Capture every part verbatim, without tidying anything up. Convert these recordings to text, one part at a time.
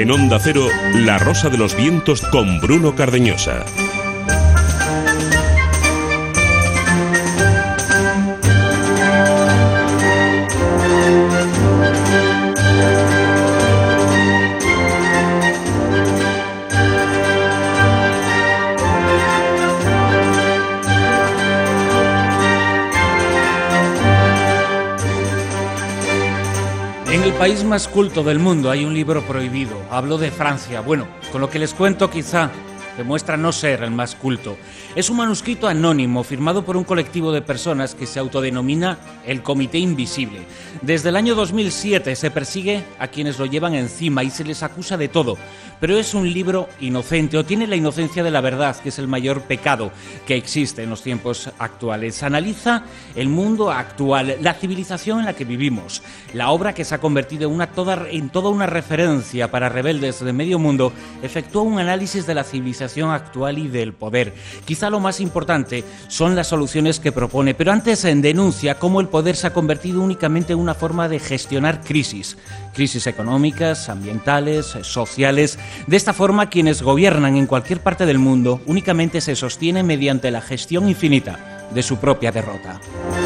En Onda Cero, La Rosa de los Vientos con Bruno Cardeñosa. En el país más culto del mundo hay un libro prohibido. Hablo de Francia. Bueno, con lo que les cuento quizá demuestra no ser el más culto. Es un manuscrito anónimo firmado por un colectivo de personas que se autodenomina el Comité Invisible. Desde el año dos mil siete se persigue a quienes lo llevan encima y se les acusa de todo. Pero es un libro inocente, o tiene la inocencia de la verdad, que es el mayor pecado que existe en los tiempos actuales. Analiza el mundo actual, la civilización en la que vivimos. La obra, que se ha convertido en, una toda, en toda una referencia para rebeldes de medio mundo, efectúa un análisis de la civilización actual y del poder. Quizá lo más importante son las soluciones que propone, pero antes en denuncia cómo el poder se ha convertido únicamente en una forma de gestionar crisis. Crisis económicas, ambientales, sociales. De esta forma, quienes gobiernan en cualquier parte del mundo únicamente se sostienen mediante la gestión infinita de su propia derrota.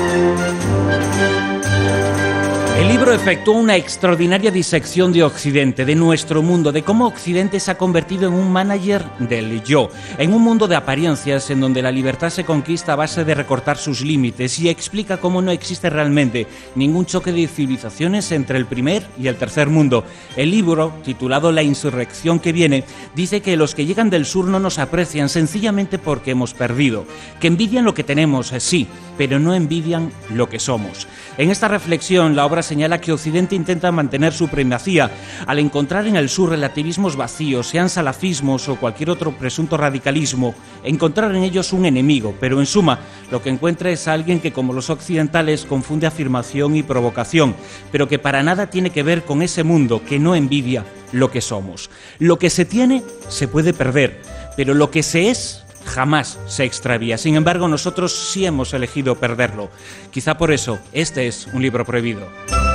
El libro efectuó una extraordinaria disección de Occidente, de nuestro mundo, de cómo Occidente se ha convertido en un manager del yo, en un mundo de apariencias en donde la libertad se conquista a base de recortar sus límites, y explica cómo no existe realmente ningún choque de civilizaciones entre el primer y el tercer mundo. El libro, titulado La insurrección que viene, dice que los que llegan del sur no nos aprecian sencillamente porque hemos perdido, que envidian lo que tenemos, sí, pero no envidian lo que somos. En esta reflexión, la obra señala que Occidente intenta mantener su primacía al encontrar en el sur relativismos vacíos, sean salafismos o cualquier otro presunto radicalismo, encontrar en ellos un enemigo, pero en suma lo que encuentra es a alguien que, como los occidentales, confunde afirmación y provocación, pero que para nada tiene que ver con ese mundo que no envidia lo que somos. Lo que se tiene se puede perder, pero lo que se es jamás se extravía. Sin embargo, nosotros sí hemos elegido perderlo. Quizá por eso este es un libro prohibido.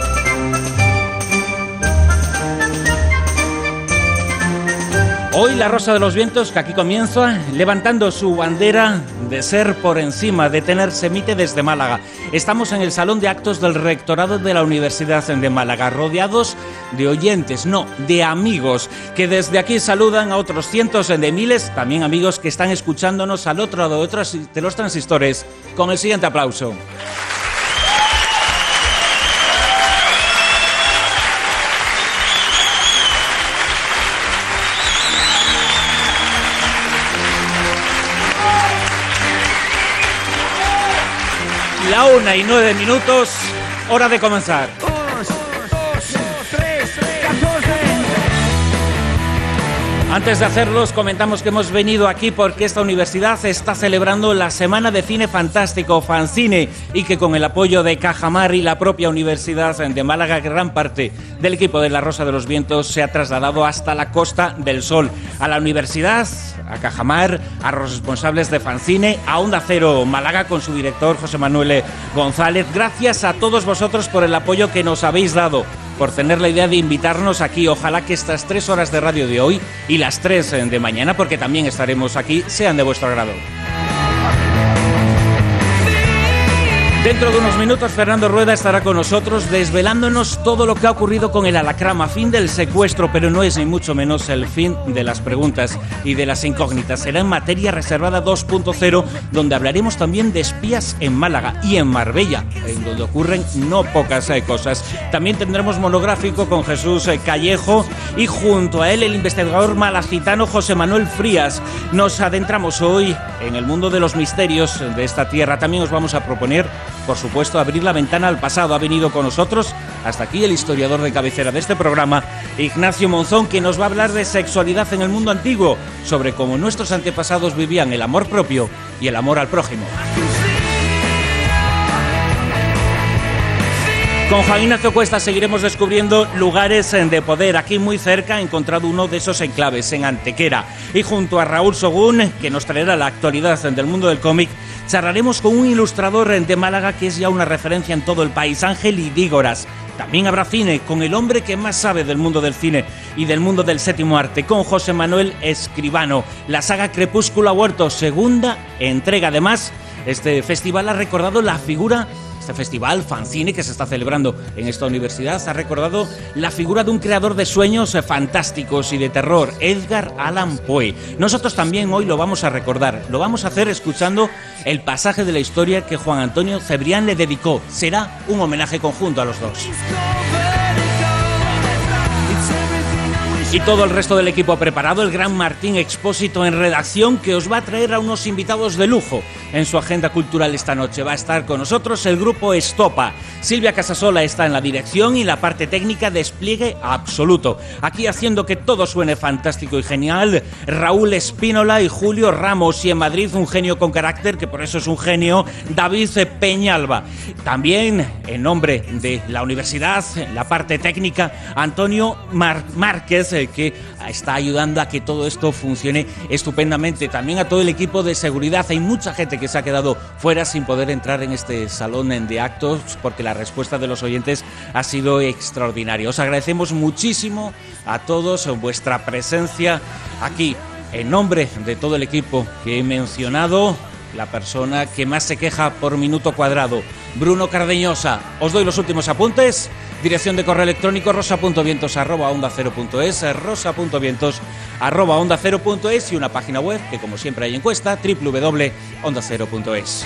Hoy La Rosa de los Vientos, que aquí comienza, levantando su bandera de ser por encima, de tener, se emite desde Málaga. Estamos en el Salón de Actos del Rectorado de la Universidad de Málaga, rodeados de oyentes, no, de amigos, que desde aquí saludan a otros cientos de miles, también amigos que están escuchándonos al otro lado de, otros, de los transistores, con el siguiente aplauso. La una y nueve minutos, hora de comenzar. Antes de hacerlos, comentamos que hemos venido aquí porque esta universidad está celebrando la Semana de Cine Fantástico, Fancine, y que con el apoyo de Cajamar y la propia Universidad de Málaga, gran parte del equipo de La Rosa de los Vientos se ha trasladado hasta la Costa del Sol, a la universidad, a Cajamar, a los responsables de Fancine, a Onda Cero Málaga con su director José Manuel González. Gracias a todos vosotros por el apoyo que nos habéis dado, por tener la idea de invitarnos aquí. Ojalá que estas tres horas de radio de hoy y las tres de mañana, porque también estaremos aquí, sean de vuestro agrado. Dentro de unos minutos Fernando Rueda estará con nosotros desvelándonos todo lo que ha ocurrido con el Alacrama, fin del secuestro, pero no es ni mucho menos el fin de las preguntas y de las incógnitas. Será en materia reservada dos punto cero, donde hablaremos también de espías en Málaga y en Marbella, en donde ocurren no pocas eh, cosas. También tendremos monográfico con Jesús eh, Callejo y junto a él el investigador malacitano José Manuel Frías. Nos adentramos hoy en el mundo de los misterios de esta tierra. También os vamos a proponer, por supuesto, abrir la ventana al pasado. Ha venido con nosotros hasta aquí el historiador de cabecera de este programa, Ignacio Monzón, que nos va a hablar de sexualidad en el mundo antiguo, sobre cómo nuestros antepasados vivían el amor propio y el amor al prójimo. Con Juan Ignacio Cuesta seguiremos descubriendo lugares de poder. Aquí muy cerca he encontrado uno de esos enclaves, en Antequera. Y junto a Raúl Sogún, que nos traerá la actualidad del mundo del cómic, charlaremos con un ilustrador de Málaga que es ya una referencia en todo el país, Ángel Idígoras. También habrá cine con el hombre que más sabe del mundo del cine y del mundo del séptimo arte, con José Manuel Escribano. La saga Crepúsculo ha vuelto, segunda entrega. Además, este festival ha recordado la figura... Este festival, Fancine, que se está celebrando en esta universidad, ha recordado la figura de un creador de sueños fantásticos y de terror, Edgar Allan Poe. Nosotros también hoy lo vamos a recordar. Lo vamos a hacer escuchando el pasaje de la historia que Juan Antonio Cebrián le dedicó. Será un homenaje conjunto a los dos. Y todo el resto del equipo preparado, el gran Martín Expósito en redacción, que os va a traer a unos invitados de lujo en su agenda cultural esta noche. Va a estar con nosotros el grupo Estopa. Silvia Casasola está en la dirección y la parte técnica despliegue absoluto. Aquí haciendo que todo suene fantástico y genial, Raúl Espínola y Julio Ramos. Y en Madrid un genio con carácter, que por eso es un genio, David Peñalba. También, en nombre de la universidad, la parte técnica, Antonio Mar- Márquez, que está ayudando a que todo esto funcione estupendamente. También a todo el equipo de seguridad. Hay mucha gente que se ha quedado fuera sin poder entrar en este salón de actos porque la respuesta de los oyentes ha sido extraordinaria. Os agradecemos muchísimo a todos vuestra presencia aquí. En nombre de todo el equipo que he mencionado, la persona que más se queja por minuto cuadrado, Bruno Cardeñosa. Os doy los últimos apuntes. Dirección de correo electrónico rosa.vientos arroba onda cero punto es, rosa.vientos arroba onda cero punto es y una página web que, como siempre, hay encuesta, doble u doble u doble punto onda cero punto es.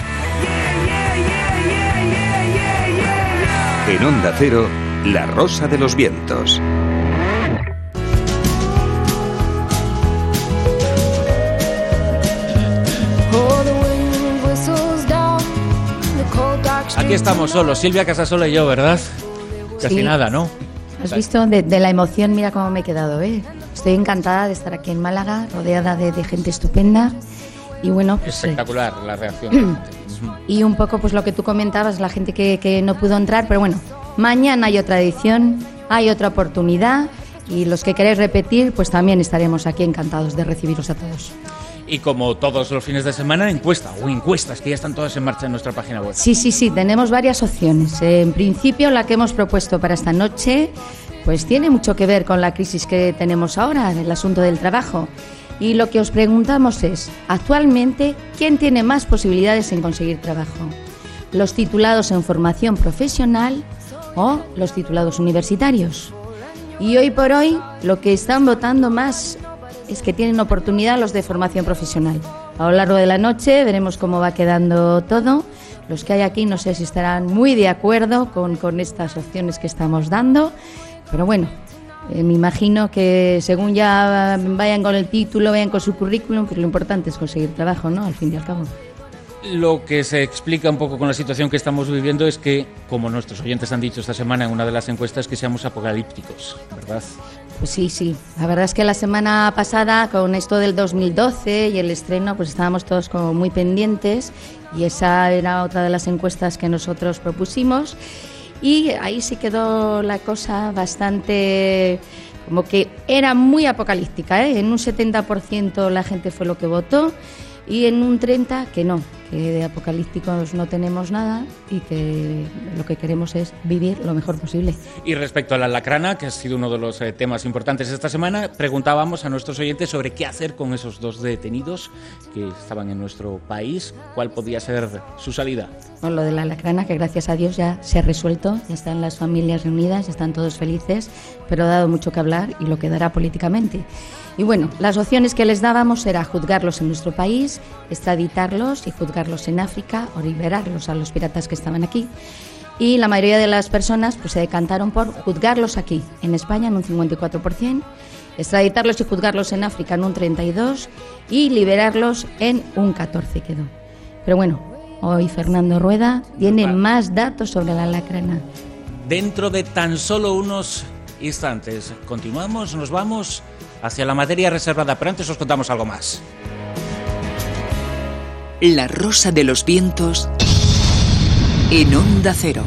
En Onda Cero, La Rosa de los Vientos. Aquí estamos solos, Silvia Casasola y yo, ¿verdad? Casi sí. Nada, ¿no? ¿Has visto? De, de la emoción, mira cómo me he quedado, ¿eh? Estoy encantada de estar aquí en Málaga, rodeada de, de gente estupenda. Y bueno, pues, espectacular eh, la reacción de la gente. Y un poco pues lo que tú comentabas, la gente que, que no pudo entrar, pero bueno, mañana hay otra edición, hay otra oportunidad, y los que queréis repetir, pues también estaremos aquí encantados de recibiros a todos. Y como todos los fines de semana, encuesta o encuestas que ya están todas en marcha en nuestra página web. Sí, sí, sí, tenemos varias opciones. En principio, la que hemos propuesto para esta noche, pues tiene mucho que ver con la crisis que tenemos ahora, el asunto del trabajo. Y lo que os preguntamos es, actualmente, ¿quién tiene más posibilidades en conseguir trabajo? ¿Los titulados en formación profesional o los titulados universitarios? Y hoy por hoy, lo que están votando más es que tienen oportunidad los de formación profesional. A lo largo de la noche veremos cómo va quedando todo. Los que hay aquí no sé si estarán muy de acuerdo con, con estas opciones que estamos dando, pero bueno, eh, me imagino que según ya vayan con el título, vayan con su currículum, pues lo importante es conseguir trabajo, ¿no? Al fin y al cabo. Lo que se explica un poco con la situación que estamos viviendo es que, como nuestros oyentes han dicho esta semana en una de las encuestas, que seamos apocalípticos, ¿verdad? Pues sí, sí. La verdad es que la semana pasada, con esto del dos mil doce y el estreno, pues estábamos todos como muy pendientes, y esa era otra de las encuestas que nosotros propusimos, y ahí sí quedó la cosa bastante... como que era muy apocalíptica, ¿eh? En un setenta por ciento la gente fue lo que votó, y en un treinta por ciento que no, que de apocalípticos no tenemos nada y que lo que queremos es vivir lo mejor posible. Y respecto a la lacrana, que ha sido uno de los eh, temas importantes esta semana, preguntábamos a nuestros oyentes sobre qué hacer con esos dos detenidos que estaban en nuestro país, cuál podía ser su salida. Bueno, lo de la lacrana, que gracias a Dios ya se ha resuelto, ya están las familias reunidas, ya están todos felices, pero ha dado mucho que hablar y lo quedará políticamente. Y bueno, las opciones que les dábamos era juzgarlos en nuestro país, extraditarlos y juzgarlos en África o liberarlos a los piratas que estaban aquí. Y la mayoría de las personas pues se decantaron por juzgarlos aquí, en España en un cincuenta y cuatro por ciento, extraditarlos y juzgarlos en África en un treinta y dos por ciento y liberarlos en un catorce por ciento quedó. Pero bueno, hoy Fernando Rueda tiene más datos sobre la lacrana. Dentro de tan solo unos instantes continuamos, nos vamos hacia la materia reservada, pero antes os contamos algo más. La Rosa de los Vientos en Onda Cero.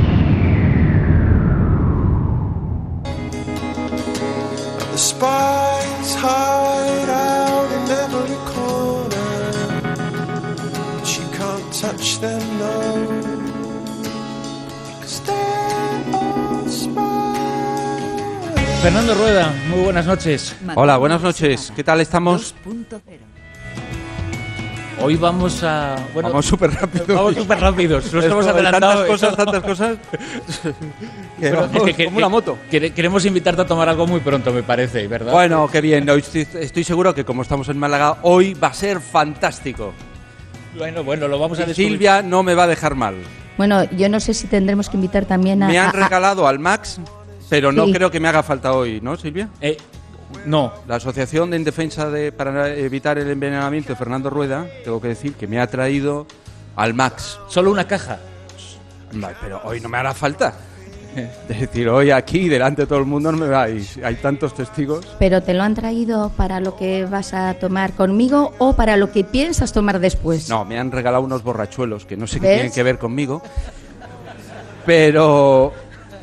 The spies hide out in every corner. She can't touch them, no. 'Cause they're all Fernando Rueda, muy buenas noches. Hola, buenas noches. ¿Qué tal estamos? Hoy vamos a... Bueno, vamos súper rápido. Vamos súper rápidos. Nos hemos Tantas adelantado. cosas, tantas cosas. que Bueno, vamos, es que- como que- una moto. que- Queremos invitarte a tomar algo muy pronto, me parece, ¿verdad? Bueno, qué bien. Hoy estoy, estoy seguro que como estamos en Málaga, hoy va a ser fantástico. Bueno, bueno, lo vamos a Y descubrir. Silvia no me va a dejar mal. Bueno, yo no sé si tendremos que invitar también a... Me han a- a- regalado al Max, pero no Sí. creo que me haga falta hoy, ¿no, Silvia? Eh, no. La Asociación en Defensa de, para Evitar el Envenenamiento de Fernando Rueda, tengo que decir que me ha traído al Max. Solo una caja. Vale, pero hoy no me hará falta. Es decir, hoy aquí, delante de todo el mundo, no me vais. Hay tantos testigos. ¿Pero te lo han traído para lo que vas a tomar conmigo o para lo que piensas tomar después? No, me han regalado unos borrachuelos que no sé qué ¿Ves? tienen que ver conmigo. Pero...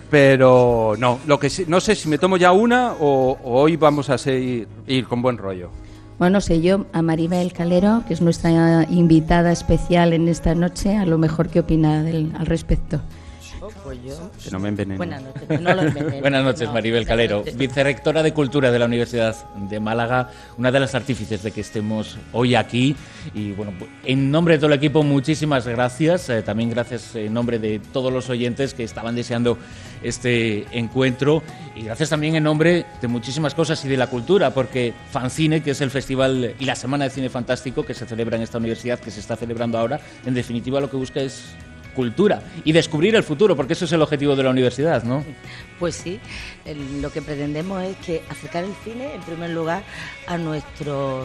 Pero no, lo que sí- no sé si me tomo ya una o, o hoy vamos a seguir ir con buen rollo. Bueno, no sé, yo a Maribel Calero, que es nuestra invitada especial en esta noche, a lo mejor qué opina del, al respecto. Oh, pues yo... Que no me envenenen. Buenas noches. No lo envenenen. Buenas noches, No, Maribel buenas Calero, noches. vicerrectora de Cultura de la Universidad de Málaga, una de las artífices de que estemos hoy aquí. Y bueno, en nombre de todo el equipo, muchísimas gracias. Eh, también gracias en nombre de todos los oyentes que estaban deseando este encuentro. Y gracias también en nombre de muchísimas cosas y de la cultura, porque Fancine, que es el festival y la Semana de Cine Fantástico que se celebra en esta universidad, que se está celebrando ahora, en definitiva lo que busca es cultura y descubrir el futuro, porque eso es el objetivo de la universidad, ¿no? Pues sí, el- lo que pretendemos es que acercar el cine, en primer lugar, a nuestros,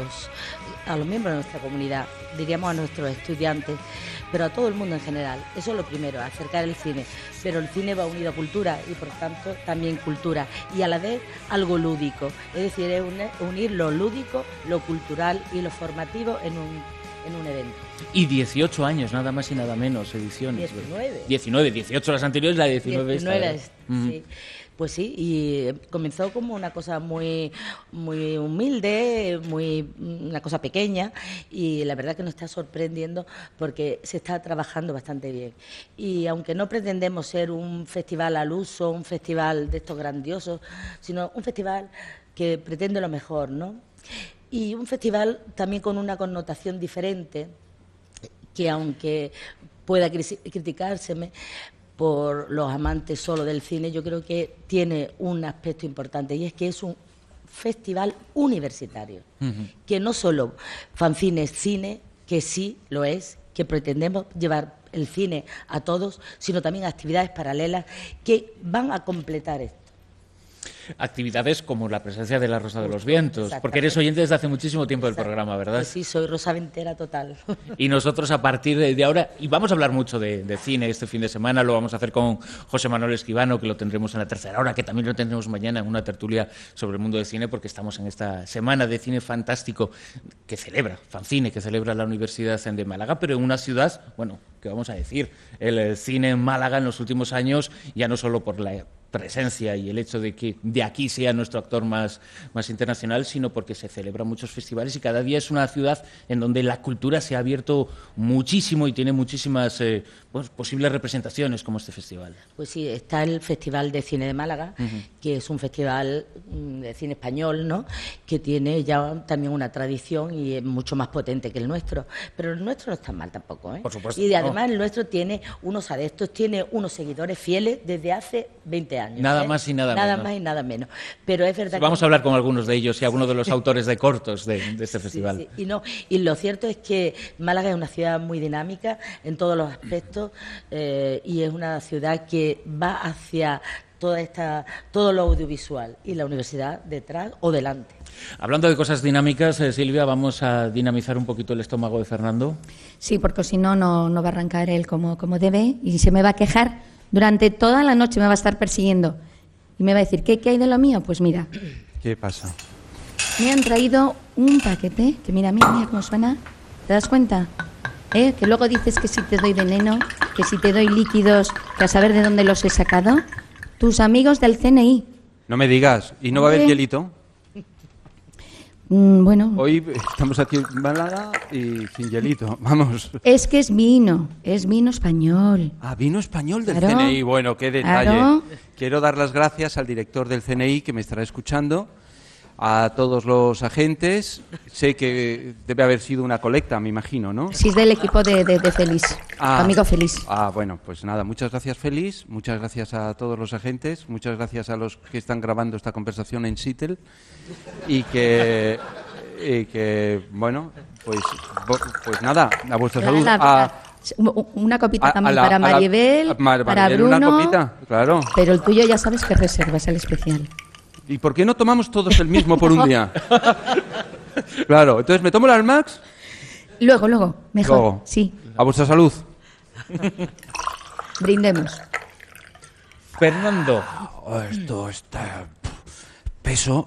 a los miembros de nuestra comunidad, diríamos a nuestros estudiantes, pero a todo el mundo en general. Eso es lo primero, acercar el cine. Pero el cine va unido a cultura y, por tanto, también cultura. Y a la vez, algo lúdico. Es decir, es une- unir lo lúdico, lo cultural y lo formativo en un, en un evento. Y dieciocho años, nada más y nada menos, ediciones. diecinueve. diecinueve, dieciocho las anteriores, la diecinueve esta, diecinueve, ¿verdad? Mm. sí. Pues sí, y comenzó como una cosa muy muy humilde, muy una cosa pequeña, y la verdad que nos está sorprendiendo porque se está trabajando bastante bien. Y aunque no pretendemos ser un festival al uso, un festival de estos grandiosos, sino un festival que pretende lo mejor, ¿no? Y un festival también con una connotación diferente, que aunque pueda cri- criticárseme por los amantes solo del cine, yo creo que tiene un aspecto importante, y es que es un festival universitario, Ujú. que no solo Fancine es cine, que sí lo es, que pretendemos llevar el cine a todos, sino también actividades paralelas que van a completar esto. Actividades como la presencia de la Rosa de los Vientos, Exactamente. porque eres oyente desde hace muchísimo tiempo del Exacto. programa, ¿verdad? Pues sí, soy rosaventera total. Y nosotros a partir de de ahora, y vamos a hablar mucho de, de cine este fin de semana, lo vamos a hacer con José Manuel Escribano, que lo tendremos en la tercera hora, que también lo tendremos mañana en una tertulia sobre el mundo del cine, porque estamos en esta semana de cine fantástico que celebra, Fancine, que celebra la Universidad de Málaga, pero en una ciudad, bueno, ¿qué vamos a decir? El eh, cine en Málaga en los últimos años, ya no solo por la presencia y el hecho de que de aquí sea nuestro actor más, más internacional, sino porque se celebran muchos festivales y cada día es una ciudad en donde la cultura se ha abierto muchísimo y tiene muchísimas eh, pues, posibles representaciones como este festival. Pues sí, está el Festival de Cine de Málaga, que es un festival mm, de cine español, ¿no?, que tiene ya también una tradición y es mucho más potente que el nuestro. Pero el nuestro no está mal tampoco, ¿eh? Por supuesto, Y no. además el nuestro tiene unos adeptos, tiene unos seguidores fieles desde hace veinte años. Nada ¿eh? más y nada Nada menos. más y nada menos. Pero es verdad Vamos que... a hablar con algunos de ellos y algunos de los autores de cortos de, de este Sí, festival. sí. Y, no, y lo cierto es que Málaga es una ciudad muy dinámica en todos los aspectos eh, y es una ciudad que va hacia toda esta, todo lo audiovisual y la universidad detrás o delante. Hablando de cosas dinámicas, eh, Silvia, vamos a dinamizar un poquito el estómago de Fernando. Sí, porque si no, no no va a arrancar él como, como debe y se me va a quejar. Durante toda la noche me va a estar persiguiendo y me va a decir, ¿qué, qué hay de lo mío? Pues mira, ¿Qué pasa? me han traído un paquete que mira, mira, mira cómo suena. ¿Te das cuenta? ¿Eh? Que luego dices que si te doy veneno, que si te doy líquidos, que a saber de dónde los he sacado. Tus amigos del C N I. No me digas. ¿Y no va a haber Hombre. hielito? Mm, bueno, Hoy estamos aquí en Málaga y sin hielito. Vamos. es que es vino, es vino español. Ah, vino español del Claro. C N I. Bueno, qué detalle. Claro. Quiero dar las gracias al director del C N I que me estará escuchando, a todos los agentes. Sé que debe haber sido una colecta, me imagino, ¿no? Sí, es del equipo de, de, de Félix, Ah. tu amigo Félix. Ah, bueno, pues nada, muchas gracias, Félix, muchas gracias a todos los agentes, muchas gracias a los que están grabando esta conversación en Seattle y que, y que bueno, pues, bo- pues nada, a vuestra salud. La- A- la- una copita a- a también la- para a la- Maribel, a Mar- para Maribel, Bruno. una copita, claro. Pero el tuyo ya sabes que reservas el especial. ¿Y por qué no tomamos todos el mismo por un día? Claro, entonces me tomo el Almax. Luego, luego, mejor. Luego. Sí, A vuestra salud. brindemos. Fernando, Oh, esto está peso.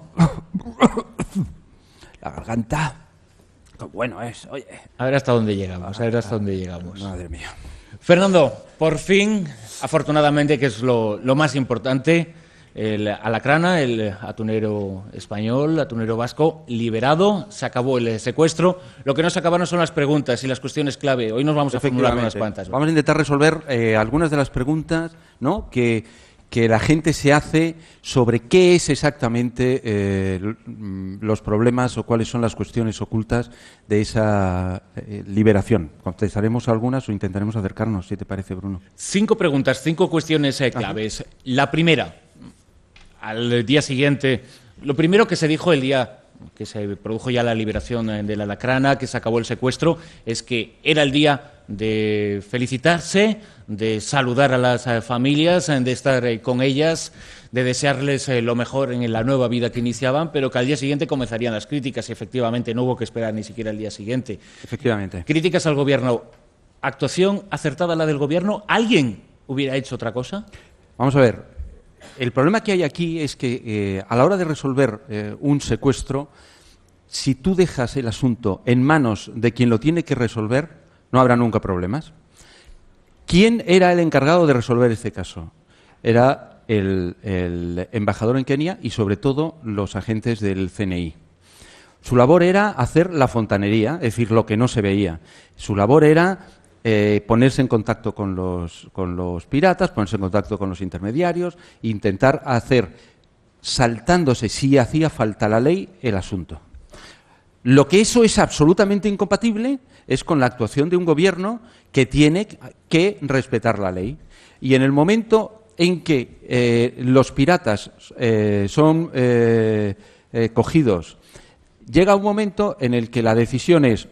La garganta. Qué bueno es, oye. a ver hasta dónde llegamos, a ver hasta dónde llegamos. Madre mía. Fernando, por fin, afortunadamente, que es lo, lo más importante, el Alacrana, el atunero español, atunero vasco, liberado, se acabó el secuestro. Lo que no se acabaron son las preguntas y las cuestiones clave. Hoy nos vamos a formular unas Efectivamente. cuantas. Vamos a intentar resolver eh, algunas de las preguntas, ¿no?, que, que la gente se hace sobre qué es exactamente eh, l- mm, los problemas o cuáles son las cuestiones ocultas de esa eh, liberación. Contestaremos algunas o intentaremos acercarnos, si te parece, Bruno. Cinco preguntas, cinco cuestiones eh, claves. La primera, al día siguiente, lo primero que se dijo el día que se produjo ya la liberación eh, de la Alacrana, que se acabó el secuestro, es que era el día de felicitarse, de saludar a las eh, familias, eh, de estar eh, con ellas, de desearles eh, lo mejor en la nueva vida que iniciaban, pero que al día siguiente comenzarían las críticas y efectivamente no hubo que esperar ni siquiera el día siguiente. Efectivamente. Críticas al gobierno. ¿Actuación acertada la del gobierno? ¿Alguien hubiera hecho otra cosa? Vamos a ver. El problema que hay aquí es que eh, a la hora de resolver eh, un secuestro, si tú dejas el asunto en manos de quien lo tiene que resolver, no habrá nunca problemas. ¿Quién era el encargado de resolver este caso? Era el, el embajador en Kenia y, sobre todo, los agentes del C N I. Su labor era hacer la fontanería, es decir, lo que no se veía. Su labor era eh, ponerse en contacto con los, con los piratas, ponerse en contacto con los intermediarios, intentar hacer, saltándose, si hacía falta la ley, el asunto. Lo que eso es absolutamente incompatible es con la actuación de un gobierno que tiene que respetar la ley. Y en el momento en que eh, los piratas eh, son eh, eh, cogidos, llega un momento en el que la decisión es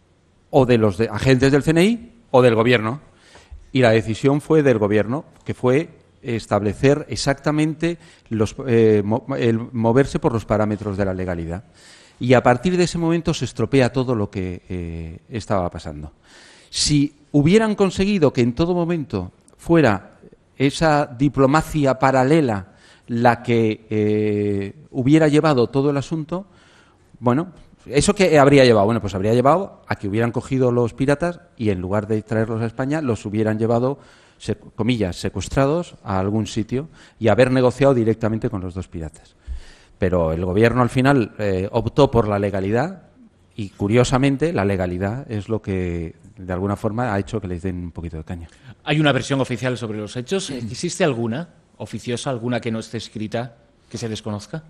o de los de- agentes del C N I o del gobierno. Y la decisión fue del gobierno, que fue establecer exactamente los, eh, mo- el moverse por los parámetros de la legalidad. Y a partir de ese momento se estropea todo lo que eh, estaba pasando. Si hubieran conseguido que en todo momento fuera esa diplomacia paralela la que eh, hubiera llevado todo el asunto, bueno, ¿eso qué habría llevado? Bueno, pues habría llevado a que hubieran cogido los piratas y en lugar de traerlos a España los hubieran llevado, se- comillas, secuestrados a algún sitio y haber negociado directamente con los dos piratas. Pero el gobierno al final eh, optó por la legalidad y, curiosamente, la legalidad es lo que, de alguna forma, ha hecho que les den un poquito de caña. Hay una versión oficial sobre los hechos. ¿Existe alguna oficiosa, alguna que no esté escrita, que se desconozca?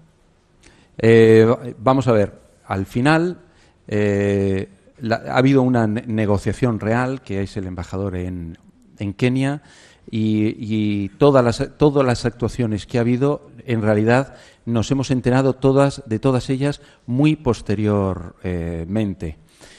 Eh, vamos a ver, al final eh, la- ha habido una ne- negociación real, que es el embajador en, en Kenia, y, y todas, las, todas las actuaciones que ha habido, en realidad nos hemos enterado todas de todas ellas muy posteriormente.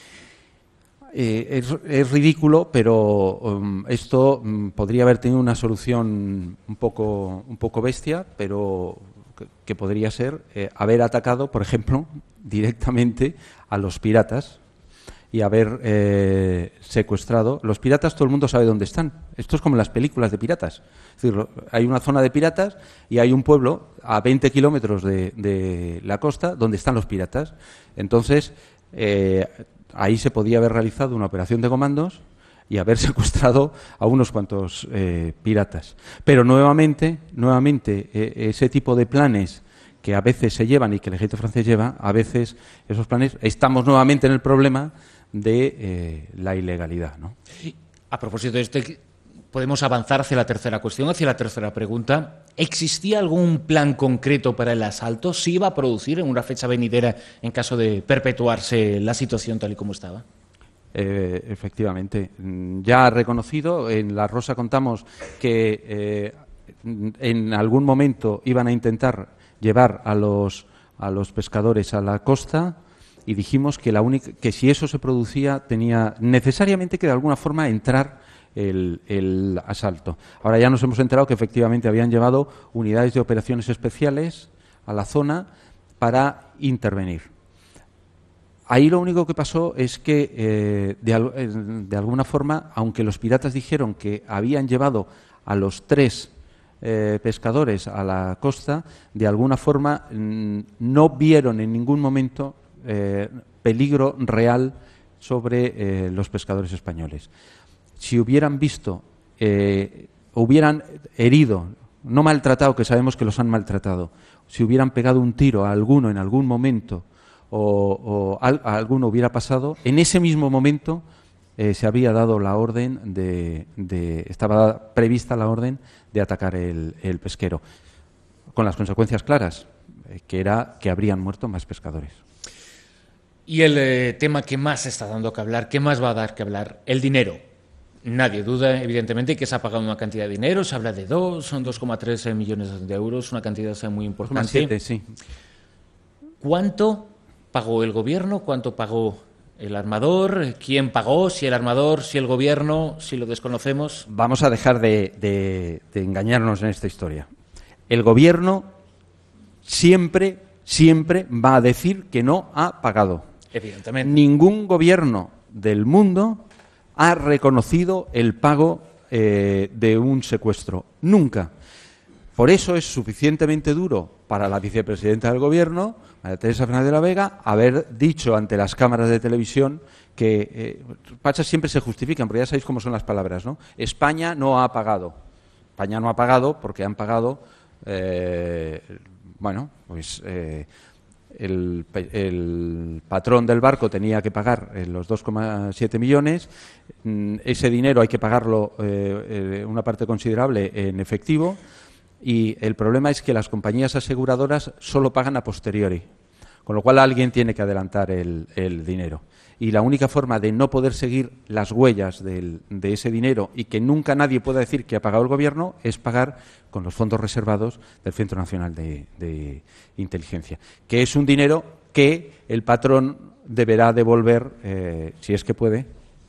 Eh, es, es ridículo, pero um, esto um, podría haber tenido una solución un poco, un poco bestia, pero que, que podría ser eh, haber atacado, por ejemplo, directamente a los piratas y haber eh, secuestrado. Los piratas, todo el mundo sabe dónde están. Esto es como en las películas de piratas. Es decir, lo- hay una zona de piratas y hay un pueblo a veinte kilómetros de, de la costa donde están los piratas. Entonces, eh, ahí se podía haber realizado una operación de comandos y haber secuestrado a unos cuantos eh, piratas. Pero nuevamente, nuevamente eh, ese tipo de planes que a veces se llevan y que el ejército francés lleva, a veces esos planes, estamos nuevamente en el problema de eh, la ilegalidad, ¿no? A propósito de esto, podemos avanzar hacia la tercera cuestión, hacia la tercera pregunta. ¿Existía algún plan concreto para el asalto? ¿Se iba a producir en una fecha venidera en caso de perpetuarse la situación tal y como estaba? Eh, efectivamente. Ya reconocido, en La Rosa contamos que eh, en algún momento iban a intentar llevar a los, a los pescadores a la costa y dijimos que, la única, que si eso se producía tenía necesariamente que de alguna forma entrar el, el asalto. Ahora ya nos hemos enterado que efectivamente habían llevado unidades de operaciones especiales a la zona para intervenir. Ahí lo único que pasó es que, eh, de, de alguna forma, aunque los piratas dijeron que habían llevado a los tres eh, pescadores a la costa, de alguna forma mm, no vieron en ningún momento eh, peligro real sobre eh, los pescadores españoles. Si hubieran visto, eh, hubieran herido, no maltratado, que sabemos que los han maltratado, si hubieran pegado un tiro a alguno en algún momento o, o a, a alguno hubiera pasado, en ese mismo momento eh, se había dado la orden de, de, estaba prevista la orden de atacar el, el pesquero, con las consecuencias claras, eh, que era que habrían muerto más pescadores. Y el eh, tema que más está dando que hablar, ¿qué más va a dar que hablar? El dinero. Nadie duda, evidentemente, que se ha pagado una cantidad de dinero, se habla de dos, son dos coma tres millones de euros, una cantidad muy importante. siete, sí. ¿Cuánto pagó el gobierno? ¿Cuánto pagó el armador? ¿Quién pagó? ¿Si el armador? ¿Si el gobierno? ¿Si lo desconocemos? Vamos a dejar de, de, de engañarnos en esta historia. El gobierno siempre, siempre va a decir que no ha pagado. Evidentemente. Ningún gobierno del mundo ha reconocido el pago eh, de un secuestro. Nunca. Por eso es suficientemente duro para la vicepresidenta del Gobierno, María Teresa Fernández de la Vega, haber dicho ante las cámaras de televisión que eh, Pachas siempre se justifican, porque ya sabéis cómo son las palabras, ¿no? España no ha pagado. España no ha pagado porque han pagado, eh, bueno, pues eh, el, el patrón del barco tenía que pagar eh, los dos coma siete millones. Mm, ese dinero hay que pagarlo, eh, eh, una parte considerable, en efectivo. Y el problema es que las compañías aseguradoras solo pagan a posteriori, con lo cual alguien tiene que adelantar el, el dinero. Y la única forma de no poder seguir las huellas del, de ese dinero y que nunca nadie pueda decir que ha pagado el Gobierno es pagar con los fondos reservados del Centro Nacional de, de Inteligencia, que es un dinero que el patrón deberá devolver, eh, si es que puede,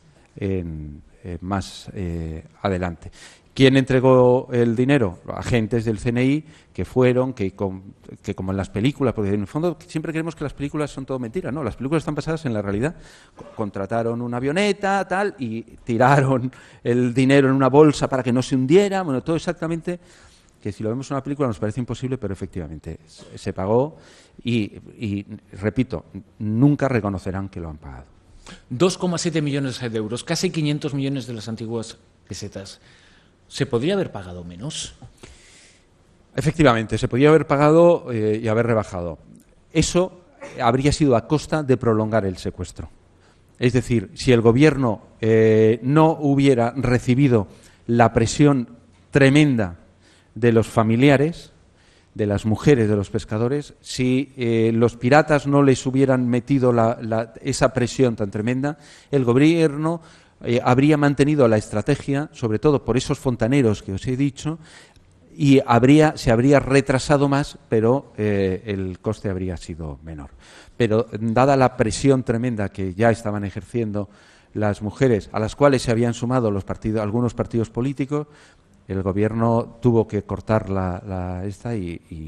en, eh, más eh, adelante. ¿Quién entregó el dinero? Agentes del C N I que fueron, que, com, que como en las películas, porque en el fondo siempre creemos que las películas son todo mentira, no, las películas están basadas en la realidad. Contrataron una avioneta, tal, y tiraron el dinero en una bolsa para que no se hundiera, bueno, todo exactamente, que si lo vemos en una película nos parece imposible, pero efectivamente se pagó y, y repito, nunca reconocerán que lo han pagado. dos coma siete millones de euros, casi quinientos millones de las antiguas pesetas. ¿Se podría haber pagado menos? Efectivamente, se podría haber pagado eh, y haber rebajado. Eso habría sido a costa de prolongar el secuestro. Es decir, si el Gobierno eh, no hubiera recibido la presión tremenda de los familiares, de las mujeres de los pescadores, si eh, los piratas no les hubieran metido la, la, esa presión tan tremenda, el Gobierno Eh, habría mantenido la estrategia, sobre todo por esos fontaneros que os he dicho, y habría, se habría retrasado más, pero eh, el coste habría sido menor. Pero dada la presión tremenda que ya estaban ejerciendo las mujeres, a las cuales se habían sumado los partidos, algunos partidos políticos, el Gobierno tuvo que cortar la, la esta y, y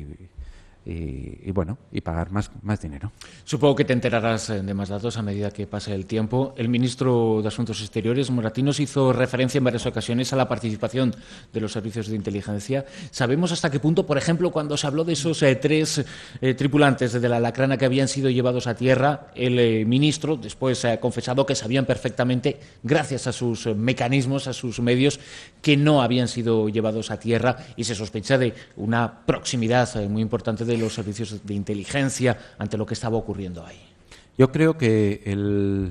Y, y bueno, y pagar más, más dinero. Supongo que te enterarás de más datos a medida que pase el tiempo. El ministro de Asuntos Exteriores, Moratinos, hizo referencia en varias ocasiones a la participación de los servicios de inteligencia. ¿Sabemos hasta qué punto, por ejemplo, cuando se habló de esos eh, tres eh, tripulantes de la Alacrana que habían sido llevados a tierra, el eh, ministro después ha confesado que sabían perfectamente, gracias a sus eh, mecanismos, a sus medios, que no habían sido llevados a tierra y se sospecha de una proximidad eh, muy importante del de los servicios de inteligencia ante lo que estaba ocurriendo ahí? Yo creo que el,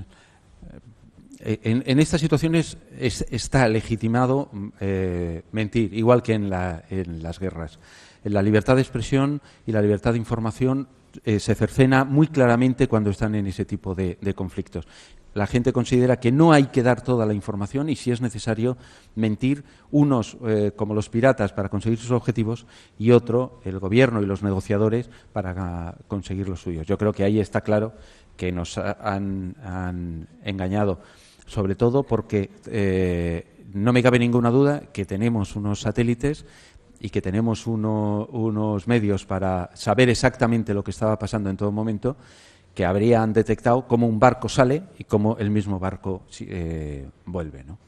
en, en estas situaciones es, está legitimado eh, mentir, igual que en, la, en las guerras. La libertad de expresión y la libertad de información eh, se cercena muy claramente cuando están en ese tipo de, de conflictos. La gente considera que no hay que dar toda la información y, si es necesario, mentir, unos eh, como los piratas para conseguir sus objetivos y otro, el gobierno y los negociadores, para uh, conseguir los suyos. Yo creo que ahí está claro que nos ha, han, han engañado, sobre todo porque eh, no me cabe ninguna duda que tenemos unos satélites y que tenemos uno, unos medios para saber exactamente lo que estaba pasando en todo momento, que habrían detectado cómo un barco sale y cómo el mismo barco eh, vuelve, ¿no?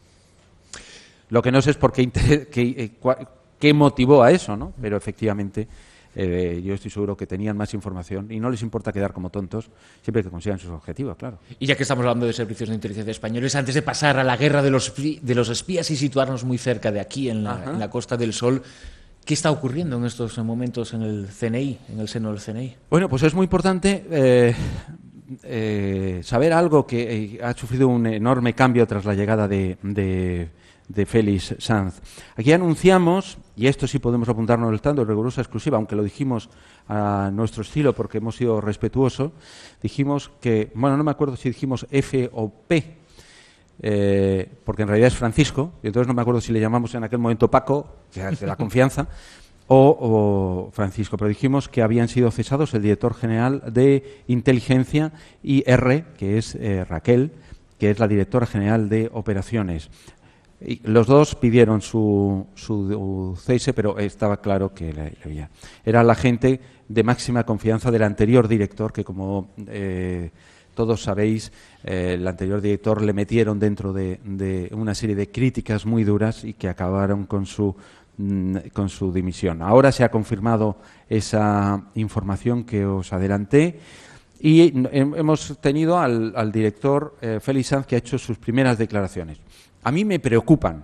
Lo que no sé es por qué, qué, qué motivó a eso, ¿no? Pero efectivamente eh, yo estoy seguro que tenían más información y no les importa quedar como tontos siempre que consigan sus objetivos, claro. Y ya que estamos hablando de servicios de inteligencia españoles, antes de pasar a la guerra de los, de los espías y situarnos muy cerca de aquí, en la, en la Costa del Sol, ¿qué está ocurriendo en estos momentos en el C N I, en el seno del C N I? Bueno, pues es muy importante eh, eh, saber algo que eh, ha sufrido un enorme cambio tras la llegada de, de, de Félix Sanz. Aquí anunciamos, y esto sí podemos apuntarnos al tanto, rigurosa exclusiva, aunque lo dijimos a nuestro estilo porque hemos sido respetuosos, dijimos que, bueno, no me acuerdo si dijimos F o P, Eh, porque en realidad es Francisco, y entonces no me acuerdo si le llamamos en aquel momento Paco, que es de la confianza, o, o Francisco, pero dijimos que habían sido cesados el director general de Inteligencia y R, que es eh, Raquel, que es la directora general de Operaciones. Y los dos pidieron su, su cese, pero estaba claro que le, le había. Era la gente de máxima confianza del anterior director, que como Eh, todos sabéis, eh, el anterior director le metieron dentro de, de una serie de críticas muy duras y que acabaron con su, mm, con su dimisión. Ahora se ha confirmado esa información que os adelanté y hemos tenido al, al director eh, Félix Sanz, que ha hecho sus primeras declaraciones. A mí me preocupan.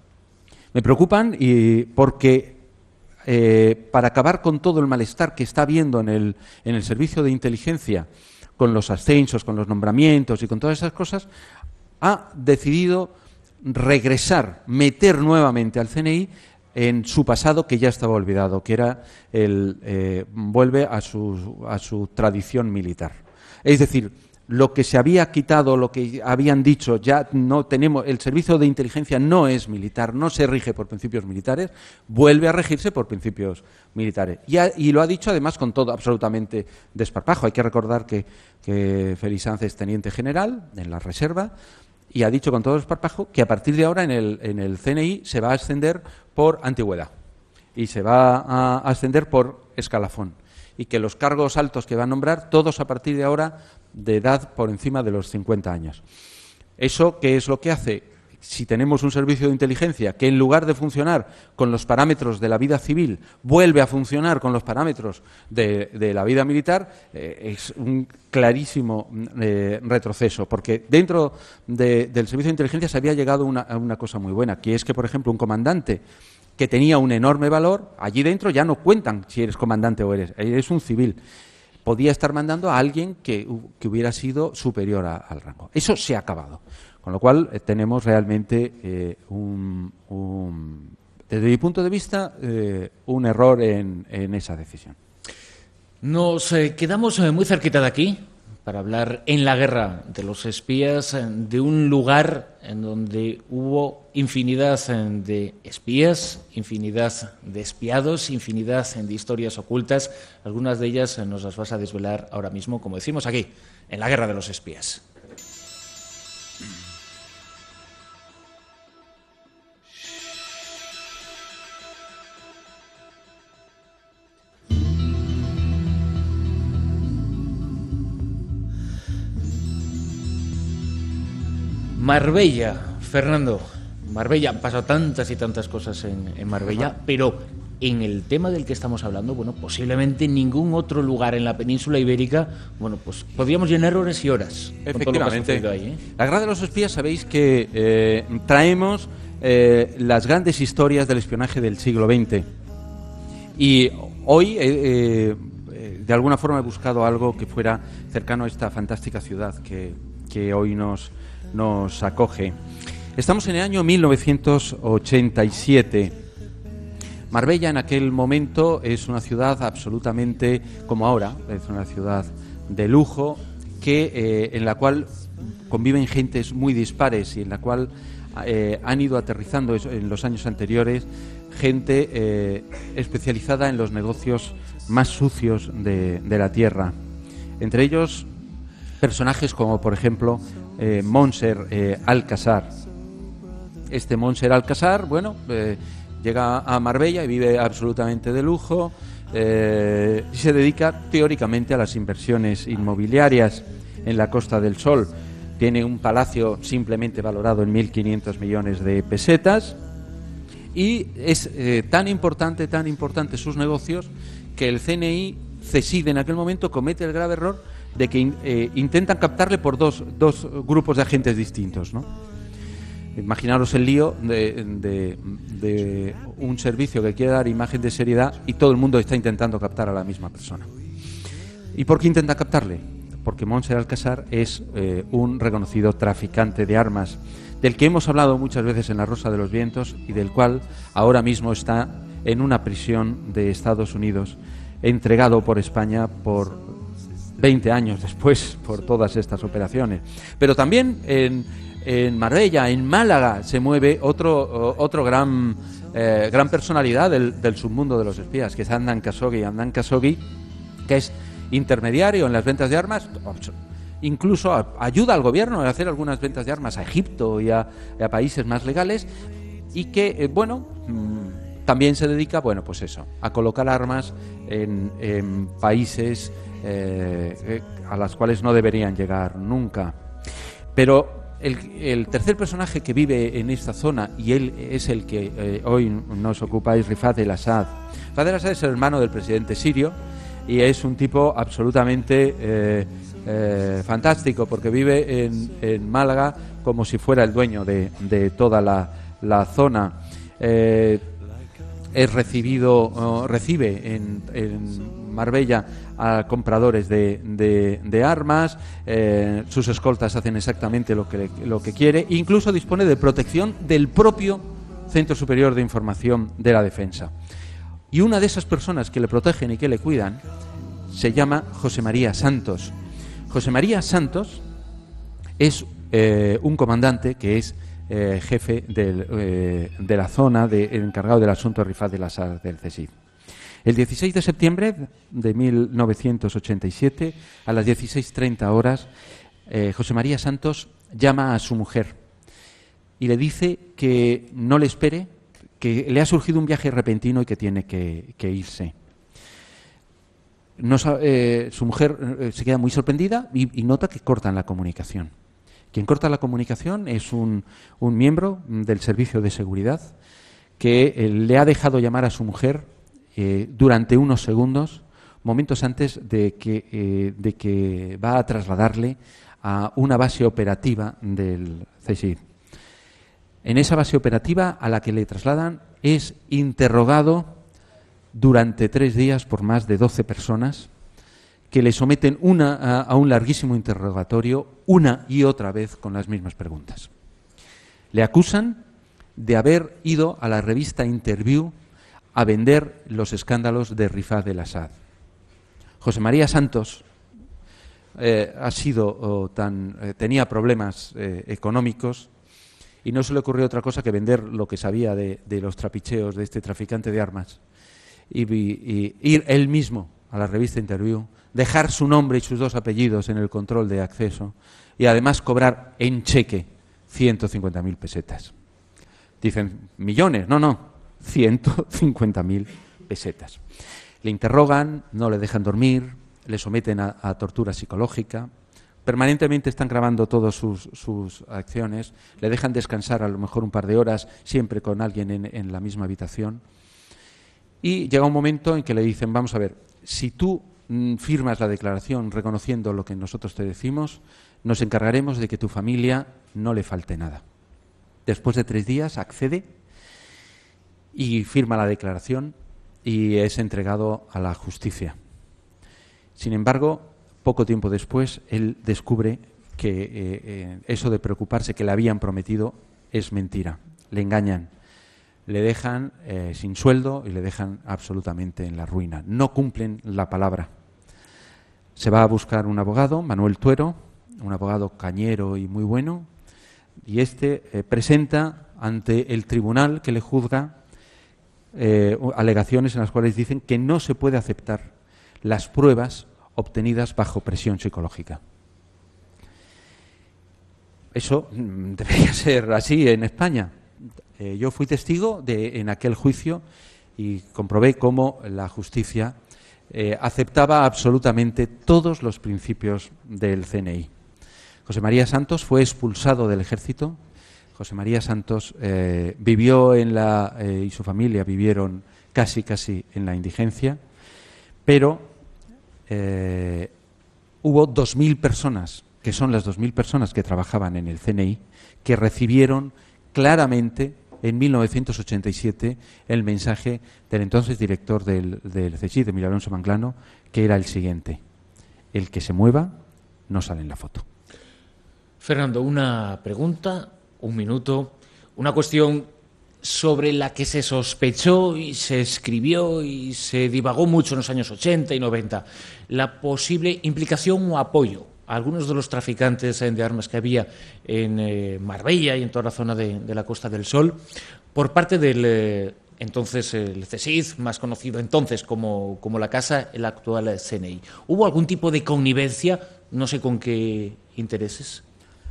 Me preocupan y porque eh, para acabar con todo el malestar que está habiendo en el, en el servicio de inteligencia, con los ascensos, con los nombramientos y con todas esas cosas, ha decidido regresar, meter nuevamente al C N I en su pasado que ya estaba olvidado, que era el eh, vuelve a su, a su tradición militar. Es decir, lo que se había quitado, lo que habían dicho, ya no tenemos, el servicio de inteligencia no es militar, no se rige por principios militares, vuelve a regirse por principios militares. Y, ha, y lo ha dicho además con todo absolutamente desparpajo. Hay que recordar que, que Félix Sanz es teniente general en la reserva y ha dicho con todo desparpajo que a partir de ahora en el, en el C N I se va a ascender por antigüedad y se va a ascender por escalafón. Y que los cargos altos que va a nombrar, todos a partir de ahora de edad por encima de los cincuenta años. ¿Eso qué es lo que hace? Si tenemos un servicio de inteligencia que en lugar de funcionar con los parámetros de la vida civil, vuelve a funcionar con los parámetros de, de la vida militar, eh, es un clarísimo eh, retroceso, porque dentro de, del servicio de inteligencia se había llegado una, a una cosa muy buena, que es que, por ejemplo, un comandante que tenía un enorme valor, allí dentro ya no cuentan si eres comandante o eres, eres un civil. Podía estar mandando a alguien que, que hubiera sido superior a, al rango. Eso se ha acabado. Con lo cual eh, tenemos realmente, eh, un, un, desde mi punto de vista, eh, un error en, en esa decisión. Nos eh, quedamos eh, muy cerquita de aquí para hablar en la guerra de los espías, eh, de un lugar en donde hubo infinidad eh, de espías, infinidad de espiados, infinidad eh, de historias ocultas. Algunas de ellas eh, nos las vas a desvelar ahora mismo, como decimos aquí, en la guerra de los espías. Marbella, Fernando. Marbella, han pasado tantas y tantas cosas en, en Marbella, ajá, pero en el tema del que estamos hablando, bueno, posiblemente ningún otro lugar en la península ibérica, bueno, pues podríamos llenar horas y horas. Efectivamente. Con todo lo que ha ahí, ¿eh? La guerra de los espías, sabéis que eh, traemos eh, las grandes historias del espionaje del siglo veinte. Y hoy, eh, de alguna forma he buscado algo que fuera cercano a esta fantástica ciudad que, que hoy nos, nos acoge. Estamos en el año mil novecientos ochenta y siete. Marbella en aquel momento es una ciudad absolutamente como ahora, es una ciudad de lujo que eh, en la cual conviven gentes muy dispares y en la cual eh, han ido aterrizando en los años anteriores gente eh, especializada en los negocios más sucios de, de la tierra. Entre ellos personajes como por ejemplo eh, Montser eh, Alcázar. Este Montser Alcázar, bueno, eh, llega a Marbella y vive absolutamente de lujo eh, y se dedica teóricamente a las inversiones inmobiliarias en la Costa del Sol. Tiene un palacio simplemente valorado en mil quinientos millones de pesetas y es eh, tan importante, tan importante sus negocios que el C N I, CESID en aquel momento, comete el grave error de que in, eh, intentan captarle por dos, dos grupos de agentes distintos, ¿no? Imaginaros el lío de, de, de un servicio que quiere dar imagen de seriedad y todo el mundo está intentando captar a la misma persona. ¿Y por qué intenta captarle? Porque Montser Alcázar es eh, un reconocido traficante de armas, del que hemos hablado muchas veces en La Rosa de los Vientos y del cual ahora mismo está en una prisión de Estados Unidos, entregado por España por veinte años después por todas estas operaciones. Pero también en, en Marbella, en Málaga, se mueve otro, otro gran, eh, gran personalidad del, del submundo de los espías, que es Adnan Khashoggi. Adnan Khashoggi, que es intermediario en las ventas de armas, incluso a, ayuda al gobierno a hacer algunas ventas de armas a Egipto y a, a países más legales, y que, eh, bueno, mmm, también se dedica, bueno, pues eso, a colocar armas en, en países eh, eh, a las cuales no deberían llegar nunca. Pero el, el tercer personaje que vive en esta zona, y él es el que eh, hoy nos ocupa, es Rifat el-Assad. Rifat el-Assad es el hermano del presidente sirio y es un tipo absolutamente eh, eh, fantástico, porque vive en, en Málaga como si fuera el dueño de, de toda la, la zona. Eh, es recibido, uh, recibe en, en Marbella a compradores de, de, de armas, eh, sus escoltas hacen exactamente lo que, lo que quiere, incluso dispone de protección del propio Centro Superior de Información de la Defensa. Y una de esas personas que le protegen y que le cuidan se llama José María Santos. José María Santos es eh, un comandante que es Eh, jefe del, eh, de la zona, de, el encargado del asunto de Rifat el-Assad del CESID. El dieciséis de septiembre de mil novecientos ochenta y siete, a las dieciséis treinta horas, eh, José María Santos llama a su mujer y le dice que no le espere, que le ha surgido un viaje repentino y que tiene que, que irse. No, eh, su mujer eh, se queda muy sorprendida y, y nota que cortan la comunicación. Quien corta la comunicación es un, un miembro del Servicio de Seguridad que eh, le ha dejado llamar a su mujer eh, durante unos segundos, momentos antes de que, eh, de que va a trasladarle a una base operativa del CESID. En esa base operativa a la que le trasladan es interrogado durante tres días por más de doce personas, que le someten una, a, a un larguísimo interrogatorio una y otra vez con las mismas preguntas. Le acusan de haber ido a la revista Interview a vender los escándalos de Rifat el-Assad. José María Santos eh, ha sido oh, tan eh, tenía problemas eh, económicos y no se le ocurrió otra cosa que vender lo que sabía de, de los trapicheos de este traficante de armas y, y, y ir él mismo a la revista Interview, dejar su nombre y sus dos apellidos en el control de acceso y además cobrar en cheque ciento cincuenta mil pesetas. Dicen, millones, no, no, ciento cincuenta mil pesetas. Le interrogan, no le dejan dormir, le someten a, a tortura psicológica, permanentemente están grabando todas sus, sus acciones, le dejan descansar a lo mejor un par de horas, siempre con alguien en, en la misma habitación. Y llega un momento en que le dicen, vamos a ver, si tú mm, firmas la declaración reconociendo lo que nosotros te decimos, nos encargaremos de que tu familia no le falte nada. Después de tres días accede y firma la declaración y es entregado a la justicia. Sin embargo, poco tiempo después, él descubre que eh, eh, eso de preocuparse que le habían prometido es mentira. Le engañan, le dejan eh, sin sueldo y le dejan absolutamente en la ruina. No cumplen la palabra. Se va a buscar un abogado, Manuel Tuero, un abogado cañero y muy bueno, y este eh, presenta ante el tribunal que le juzga eh, alegaciones en las cuales dicen que no se puede aceptar las pruebas obtenidas bajo presión psicológica. Eso mm, debería ser así en España. Eh, yo fui testigo de, en aquel juicio y comprobé cómo la justicia eh, aceptaba absolutamente todos los principios del C N I. José María Santos fue expulsado del ejército. José María Santos eh, vivió en la eh, y su familia vivieron casi casi en la indigencia, pero eh, hubo dos mil personas, que son las dos mil personas que trabajaban en el C N I, que recibieron claramente en mil novecientos ochenta y siete el mensaje del entonces director del, del C S I, de Emilio Alonso Manglano, que era el siguiente: el que se mueva no sale en la foto. Fernando, una pregunta, un minuto, una cuestión sobre la que se sospechó y se escribió y se divagó mucho en los años ochenta y noventa, la posible implicación o apoyo a algunos de los traficantes de armas que había en eh, Marbella y en toda la zona de, de la Costa del Sol por parte del eh, entonces el C S I D, más conocido entonces como, como la Casa, el actual C N I. ¿Hubo algún tipo de connivencia, no sé con qué intereses?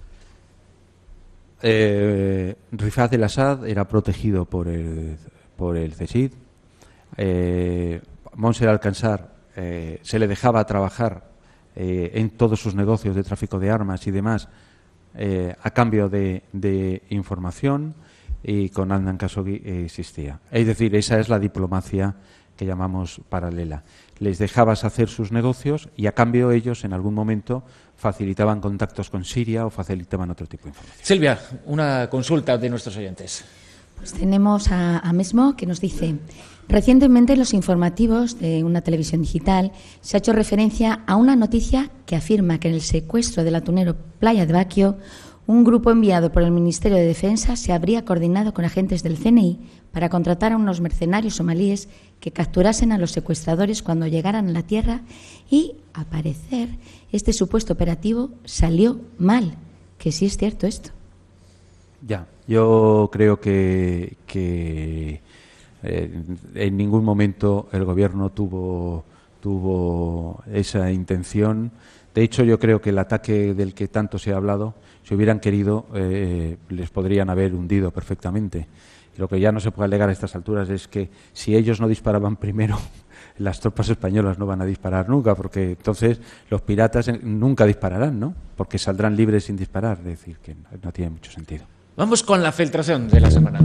Eh, Rifat el Assad era protegido por el, por el C S I D. Eh, Monser Alcansar eh, se le dejaba trabajar eh, en todos sus negocios de tráfico de armas y demás eh, a cambio de, de información, y con Adnan Khashoggi eh, existía. Es decir, esa es la diplomacia que llamamos paralela. Les dejabas hacer sus negocios y a cambio ellos en algún momento facilitaban contactos con Siria o facilitaban otro tipo de información. Silvia, una consulta de nuestros oyentes. Pues tenemos a, a Mesmo, que nos dice: recientemente en los informativos de una televisión digital se ha hecho referencia a una noticia que afirma que en el secuestro del atunero Playa de Baquio, un grupo enviado por el Ministerio de Defensa se habría coordinado con agentes del C N I para contratar a unos mercenarios somalíes que capturasen a los secuestradores cuando llegaran a la tierra, y, a parecer, este supuesto operativo salió mal. Que sí es cierto esto. Ya, yo creo que, que eh, en ningún momento el Gobierno tuvo, tuvo esa intención. De hecho, yo creo que el ataque del que tanto se ha hablado, si hubieran querido, eh, les podrían haber hundido perfectamente. Lo que ya no se puede alegar a estas alturas es que si ellos no disparaban primero, las tropas españolas no van a disparar nunca, porque entonces los piratas nunca dispararán, ¿no? Porque saldrán libres sin disparar. Es decir, que no tiene mucho sentido. Vamos con la filtración de la semana.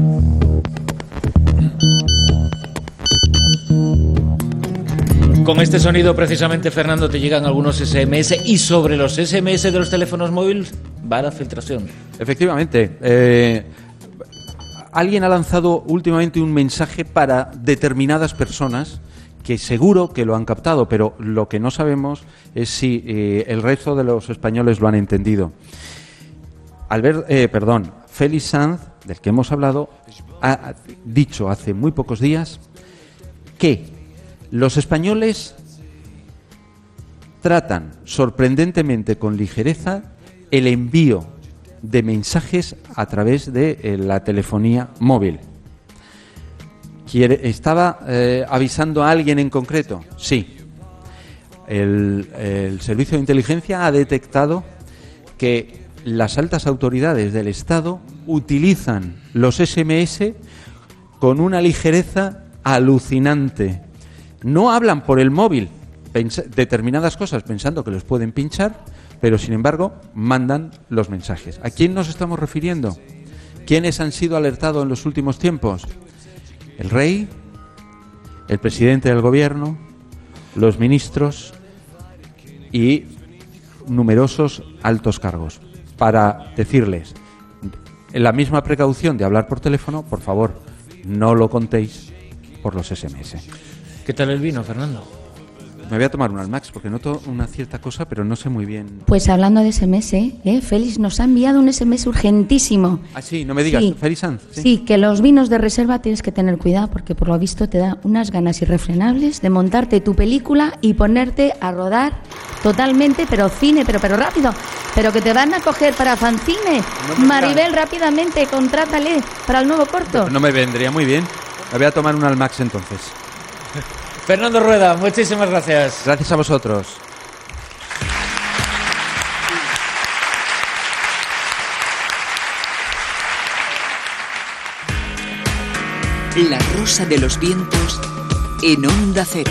Con este sonido, precisamente, Fernando, te llegan algunos S M S, y sobre los S M S de los teléfonos móviles va la filtración. Efectivamente. Eh, alguien ha lanzado últimamente un mensaje para determinadas personas que seguro que lo han captado, pero lo que no sabemos es si eh, el resto de los españoles lo han entendido. Albert, eh, perdón, Félix Sanz, del que hemos hablado, ha dicho hace muy pocos días que los españoles tratan sorprendentemente con ligereza el envío de mensajes a través de eh, la telefonía móvil. ¿Quiere, ¿Estaba eh, avisando a alguien en concreto? Sí. El, el Servicio de Inteligencia ha detectado que las altas autoridades del Estado utilizan los S M S con una ligereza alucinante. No hablan por el móvil determinadas cosas pensando que los pueden pinchar, pero sin embargo mandan los mensajes. ¿A quién nos estamos refiriendo? ¿Quiénes han sido alertados en los últimos tiempos? El rey, el presidente del gobierno, los ministros y numerosos altos cargos, para decirles, en la misma precaución de hablar por teléfono, por favor, no lo contéis por los S M S. ¿Qué tal el vino, Fernando? Me voy a tomar un Almax porque noto una cierta cosa, pero no sé muy bien. Pues hablando de ese eme ese, ¿eh? Félix nos ha enviado un ese eme ese urgentísimo. Ah, sí, no me digas, sí. Félix Sanz. Sí. sí, que los vinos de reserva tienes que tener cuidado porque por lo visto te da unas ganas irrefrenables de montarte tu película y ponerte a rodar totalmente, pero cine, pero pero rápido, pero que te van a coger para fancine. No Maribel, rápidamente, contrátale para el nuevo corto. Pero no me vendría muy bien. Me voy a tomar un Almax entonces. Fernando Rueda, muchísimas gracias. Gracias a vosotros. La Rosa de los Vientos en Onda Cero.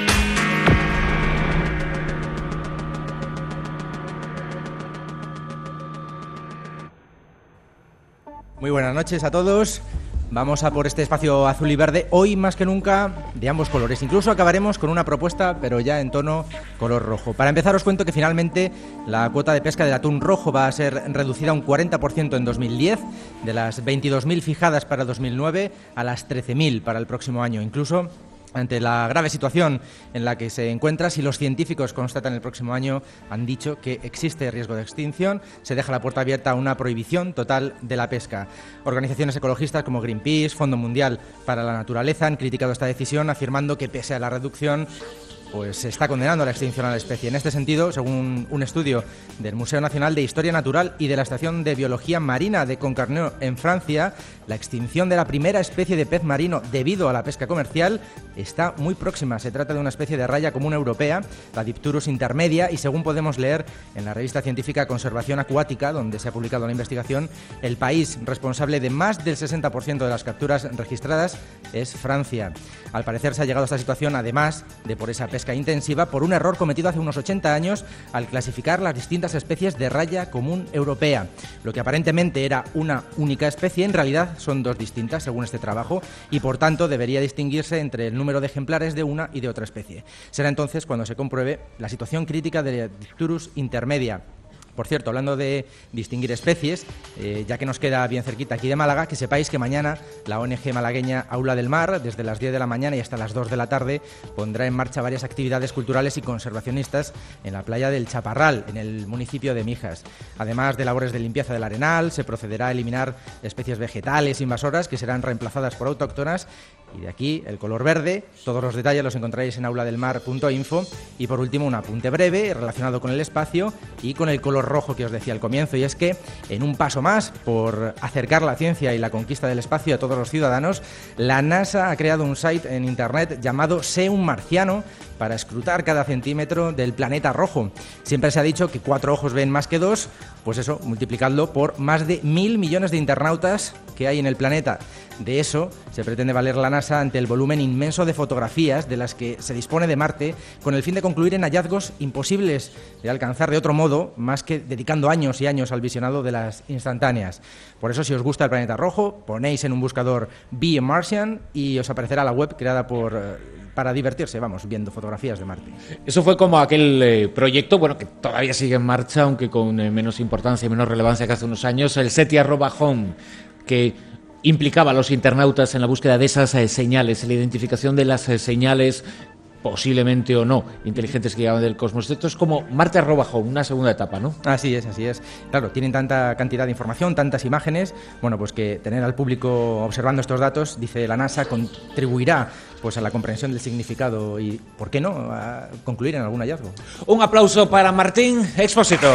Muy buenas noches a todos. Vamos a por este espacio azul y verde, hoy más que nunca de ambos colores. Incluso acabaremos con una propuesta, pero ya en tono color rojo. Para empezar os cuento que finalmente la cuota de pesca del atún rojo va a ser reducida un cuarenta por ciento en dos mil diez, de las veintidós mil fijadas para dos mil nueve a las trece mil para el próximo año. Incluso ante la grave situación en la que se encuentra, si los científicos constatan el próximo año, han dicho que existe riesgo de extinción, se deja la puerta abierta a una prohibición total de la pesca. Organizaciones ecologistas como Greenpeace, Fondo Mundial para la Naturaleza han criticado esta decisión, afirmando que pese a la reducción, pues se está condenando a la extinción a la especie. En este sentido, según un estudio del Museo Nacional de Historia Natural y de la Estación de Biología Marina de Concarneau en Francia, la extinción de la primera especie de pez marino debido a la pesca comercial está muy próxima. Se trata de una especie de raya común europea, la Dipturus intermedia, y según podemos leer en la revista científica Conservación Acuática, donde se ha publicado la investigación, el país responsable de más del sesenta por ciento de las capturas registradas es Francia. Al parecer se ha llegado a esta situación, además de por esa pesca intensiva, por un error cometido hace unos ochenta años al clasificar las distintas especies de raya común europea. Lo que aparentemente era una única especie, en realidad son dos distintas, según este trabajo, y por tanto debería distinguirse entre el número de ejemplares de una y de otra especie. Será entonces cuando se compruebe la situación crítica de la Dipturus intermedia. Por cierto, hablando de distinguir especies, eh, ya que nos queda bien cerquita aquí de Málaga, que sepáis que mañana la O N G malagueña Aula del Mar, desde las diez de la mañana y hasta las dos de la tarde, pondrá en marcha varias actividades culturales y conservacionistas en la playa del Chaparral, en el municipio de Mijas. Además de labores de limpieza del arenal, se procederá a eliminar especies vegetales invasoras que serán reemplazadas por autóctonas. Y de aquí el color verde. Todos los detalles los encontraréis en aula del mar punto info. Y por último, un apunte breve relacionado con el espacio y con el color rojo que os decía al comienzo, y es que en un paso más por acercar la ciencia y la conquista del espacio a todos los ciudadanos, la NASA ha creado un site en internet llamado Sé un marciano para escrutar cada centímetro del planeta rojo. Siempre se ha dicho que cuatro ojos ven más que dos, pues eso, multiplicadlo por más de mil millones de internautas que hay en el planeta. De eso se pretende valer la NASA ante el volumen inmenso de fotografías de las que se dispone de Marte, con el fin de concluir en hallazgos imposibles de alcanzar de otro modo, más que dedicando años y años al visionado de las instantáneas. Por eso, si os gusta el planeta rojo, ponéis en un buscador Be a Martian y os aparecerá la web creada por... para divertirse, vamos, viendo fotografías de Marte. Eso fue como aquel eh, proyecto, bueno, que todavía sigue en marcha, aunque con eh, menos importancia y menos relevancia que hace unos años, el SETI arroba home, que implicaba a los internautas en la búsqueda de esas eh, señales, en la identificación de las eh, señales, posiblemente o no, inteligentes que llegaban del cosmos. Esto es como Marte arroba home, una segunda etapa, ¿no? Así es, así es. Claro, tienen tanta cantidad de información, tantas imágenes, bueno, pues que tener al público observando estos datos, dice la NASA, contribuirá pues a la comprensión del significado y, ¿por qué no?, a concluir en algún hallazgo. Un aplauso para Martín Expósito.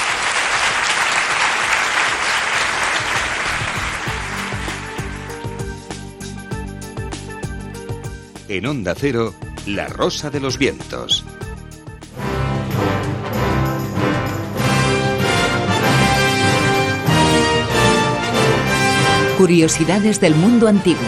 En Onda Cero, La Rosa de los Vientos. Curiosidades del mundo antiguo.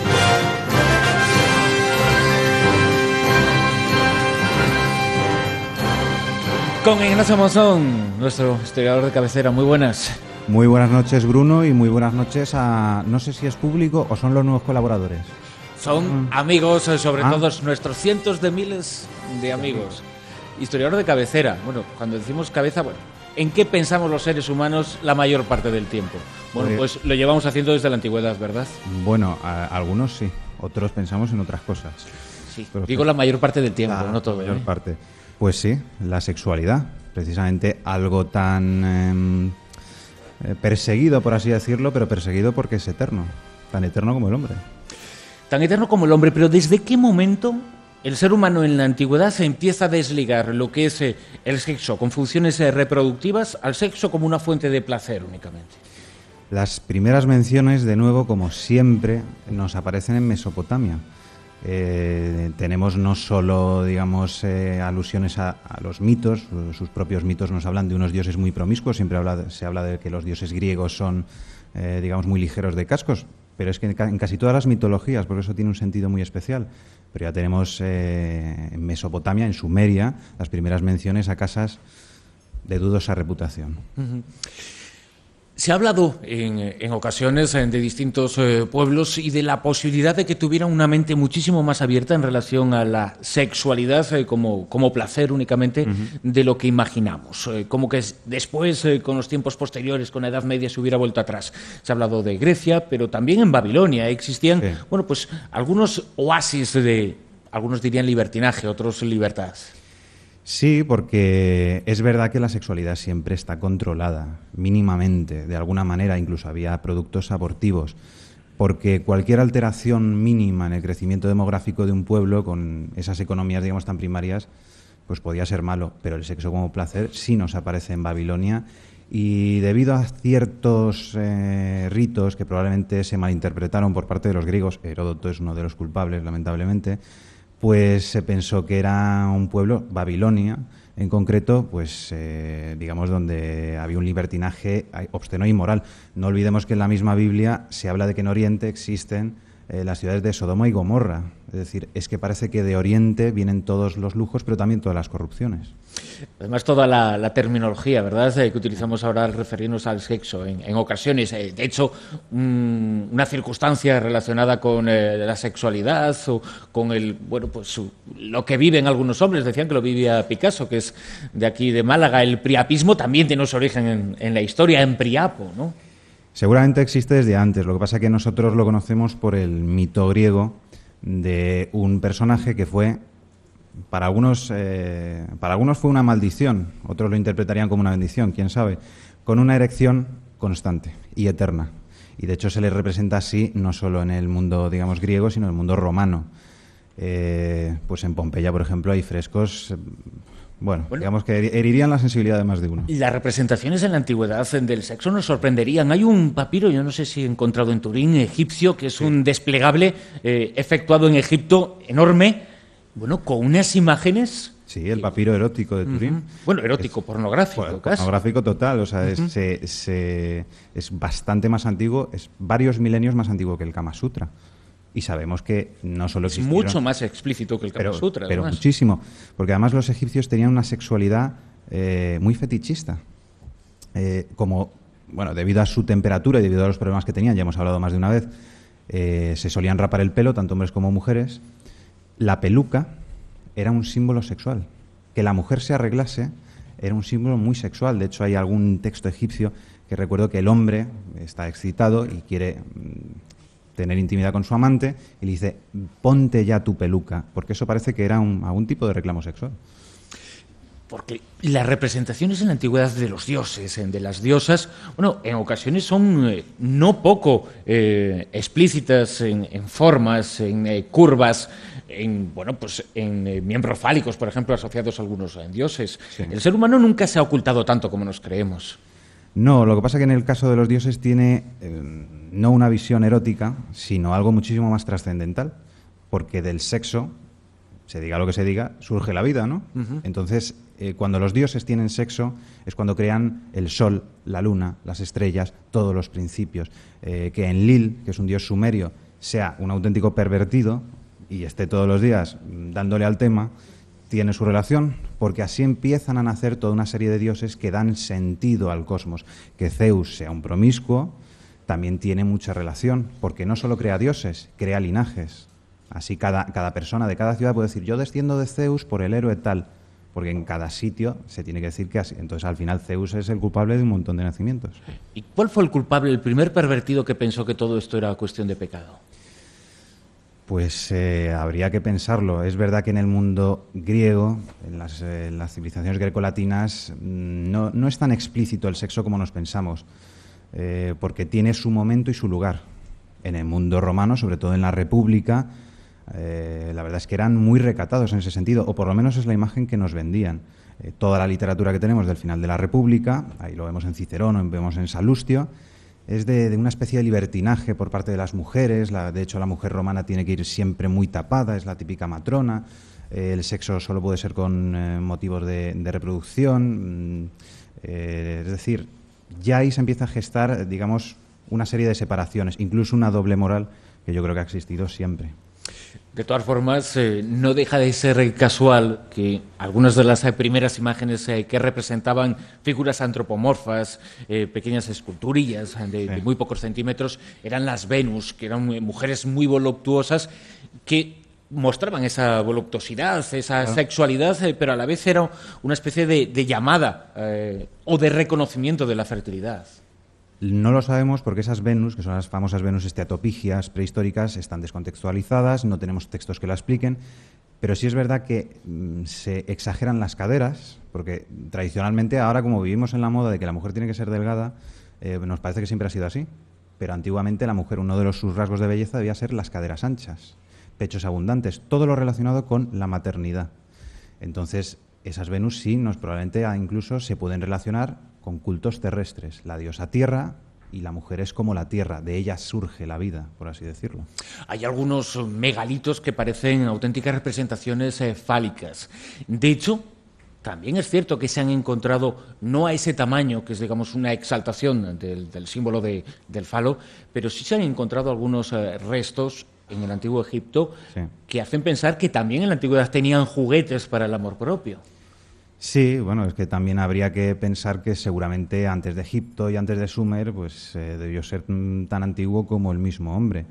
Con Ignacio Monzón, nuestro historiador de cabecera. Muy buenas. Muy buenas noches, Bruno, y muy buenas noches a... no sé si es público o son los nuevos colaboradores. Son amigos, sobre ah. todo nuestros cientos de miles de amigos. Historiador de cabecera. Bueno, cuando decimos cabeza, bueno, ¿en qué pensamos los seres humanos la mayor parte del tiempo? Bueno, pues lo llevamos haciendo desde la antigüedad, ¿verdad? Bueno, a, algunos sí, otros pensamos en otras cosas. sí. Pero, Digo la mayor parte del tiempo, la no todo. mayor ¿eh? parte. Pues sí, la sexualidad, precisamente algo tan eh, perseguido, por así decirlo, pero perseguido porque es eterno, tan eterno como el hombre. Tan eterno como el hombre, pero ¿desde qué momento el ser humano en la antigüedad se empieza a desligar lo que es eh, el sexo con funciones eh, reproductivas al sexo como una fuente de placer únicamente? Las primeras menciones, de nuevo, como siempre, nos aparecen en Mesopotamia. Eh, tenemos no solo, digamos, eh, alusiones a, a los mitos, sus propios mitos nos hablan de unos dioses muy promiscuos, siempre habla, se habla de que los dioses griegos son, eh, digamos, muy ligeros de cascos, pero es que en, ca en casi todas las mitologías, por eso tiene un sentido muy especial. Pero ya tenemos eh, en Mesopotamia, en Sumeria, las primeras menciones a casas de dudosa reputación. Uh-huh. Se ha hablado en, en ocasiones de distintos eh, pueblos y de la posibilidad de que tuvieran una mente muchísimo más abierta en relación a la sexualidad eh, como, como placer únicamente uh-huh. de lo que imaginamos. Eh, como que después, eh, con los tiempos posteriores, con la Edad Media, se hubiera vuelto atrás. Se ha hablado de Grecia, pero también en Babilonia existían, sí. bueno, pues algunos oasis de, algunos dirían libertinaje, otros libertad. Sí, porque es verdad que la sexualidad siempre está controlada, mínimamente, de alguna manera, incluso había productos abortivos, porque cualquier alteración mínima en el crecimiento demográfico de un pueblo, con esas economías, digamos, tan primarias, pues podía ser malo, pero el sexo como placer sí nos aparece en Babilonia, y debido a ciertos eh, ritos que probablemente se malinterpretaron por parte de los griegos, Heródoto es uno de los culpables, lamentablemente, pues se pensó que era un pueblo, Babilonia, en concreto, pues eh, digamos donde había un libertinaje obsceno e inmoral. No olvidemos que en la misma Biblia se habla de que en Oriente existen eh, las ciudades de Sodoma y Gomorra. Es decir, es que parece que de Oriente vienen todos los lujos, pero también todas las corrupciones. Además, toda la, la terminología, ¿verdad?, eh, que utilizamos ahora al referirnos al sexo, en, en ocasiones, eh, de hecho, un, una circunstancia relacionada con eh, la sexualidad o con el, bueno, pues su, lo que viven algunos hombres, decían que lo vivía Picasso, que es de aquí de Málaga. El priapismo también tiene su origen en, en la historia, en Priapo, ¿no? Seguramente existe desde antes, lo que pasa es que nosotros lo conocemos por el mito griego de un personaje que fue, para algunos, eh, para algunos fue una maldición, otros lo interpretarían como una bendición, quién sabe, con una erección constante y eterna. Y de hecho se le representa así no solo en el mundo, digamos, griego, sino en el mundo romano. Eh, pues en Pompeya, por ejemplo, hay frescos, eh, bueno, bueno, digamos que herirían la sensibilidad de más de uno. Las representaciones en la antigüedad del sexo nos sorprenderían. Hay un papiro, yo no sé si he encontrado en Turín, egipcio, que es sí. un desplegable eh, efectuado en Egipto enorme, bueno, con unas imágenes... Sí, el papiro erótico de Turín. Uh-huh. Bueno, erótico, es, pornográfico. Bueno, casi. Pornográfico total, o sea, uh-huh. es, se, se, es bastante más antiguo, es varios milenios más antiguo que el Kama Sutra. Y sabemos que no solo es mucho más explícito que el Kama pero, Sutra. Pero además. muchísimo, porque además los egipcios tenían una sexualidad eh, muy fetichista. Eh, como, bueno, debido a su temperatura y debido a los problemas que tenían, ya hemos hablado más de una vez, eh, se solían rapar el pelo, tanto hombres como mujeres. La peluca era un símbolo sexual. Que la mujer se arreglase era un símbolo muy sexual. De hecho, hay algún texto egipcio que recuerdo que el hombre está excitado y quiere tener intimidad con su amante y le dice, ponte ya tu peluca, porque eso parece que era un, algún tipo de reclamo sexual. Porque las representaciones en la antigüedad de los dioses, de las diosas, bueno, en ocasiones son eh, no poco eh, explícitas en, en formas, en eh, curvas, en bueno, pues en eh, miembros fálicos, por ejemplo, asociados a algunos eh, dioses. Sí. El ser humano nunca se ha ocultado tanto como nos creemos. No, lo que pasa es que en el caso de los dioses tiene eh, no una visión erótica, sino algo muchísimo más trascendental, porque del sexo, se diga lo que se diga, surge la vida, ¿no? Uh-huh. Entonces, eh, cuando los dioses tienen sexo, es cuando crean el sol, la luna, las estrellas, todos los principios. Eh, que Enlil, que es un dios sumerio, sea un auténtico pervertido y esté todos los días dándole al tema, tiene su relación, porque así empiezan a nacer toda una serie de dioses que dan sentido al cosmos. Que Zeus sea un promiscuo también tiene mucha relación, porque no solo crea dioses, crea linajes. Así cada, cada persona de cada ciudad puede decir, yo desciendo de Zeus por el héroe tal, porque en cada sitio se tiene que decir que así. Entonces, al final, Zeus es el culpable de un montón de nacimientos. ¿Y cuál fue el culpable, el primer pervertido que pensó que todo esto era cuestión de pecado? Pues eh, habría que pensarlo. Es verdad que en el mundo griego, en las, eh, en las civilizaciones grecolatinas, no, no es tan explícito el sexo como nos pensamos, eh, porque tiene su momento y su lugar. En el mundo romano, sobre todo en la República, eh, la verdad es que eran muy recatados en ese sentido, o por lo menos es la imagen que nos vendían. Eh, toda la literatura que tenemos del final de la República, ahí lo vemos en Cicerón, o vemos en Salustio, es de, de una especie de libertinaje por parte de las mujeres. La, de hecho, la mujer romana tiene que ir siempre muy tapada, es la típica matrona. Eh, el sexo solo puede ser con eh, motivos de, de reproducción. Eh, es decir, ya ahí se empieza a gestar, digamos, una serie de separaciones, incluso una doble moral que yo creo que ha existido siempre. De todas formas, eh, no deja de ser casual que algunas de las eh, primeras imágenes eh, que representaban figuras antropomorfas, eh, pequeñas esculturillas de, sí. de muy pocos centímetros, eran las Venus, que eran mujeres muy voluptuosas, que mostraban esa voluptuosidad, esa claro. sexualidad, eh, pero a la vez era una especie de, de llamada eh, o de reconocimiento de la fertilidad. No lo sabemos porque esas Venus, que son las famosas Venus esteatopigias prehistóricas, están descontextualizadas, no tenemos textos que la expliquen, pero sí es verdad que mm, se exageran las caderas, porque tradicionalmente ahora, como vivimos en la moda de que la mujer tiene que ser delgada, eh, nos parece que siempre ha sido así, pero antiguamente la mujer, uno de los, sus rasgos de belleza debía ser las caderas anchas, pechos abundantes, todo lo relacionado con la maternidad. Entonces, esas Venus sí, nos probablemente incluso se pueden relacionar con cultos terrestres. La diosa tierra y la mujer es como la tierra, de ella surge la vida, por así decirlo. Hay algunos megalitos que parecen auténticas representaciones eh, fálicas. De hecho, también es cierto que se han encontrado, no a ese tamaño, que es, digamos, una exaltación del, del símbolo de, del falo, pero sí se han encontrado algunos eh, restos en el antiguo Egipto sí. que hacen pensar que también en la antigüedad tenían juguetes para el amor propio. Sí, bueno, es que también habría que pensar que seguramente antes de Egipto y antes de Sumer pues eh, debió ser tan antiguo como el mismo hombre.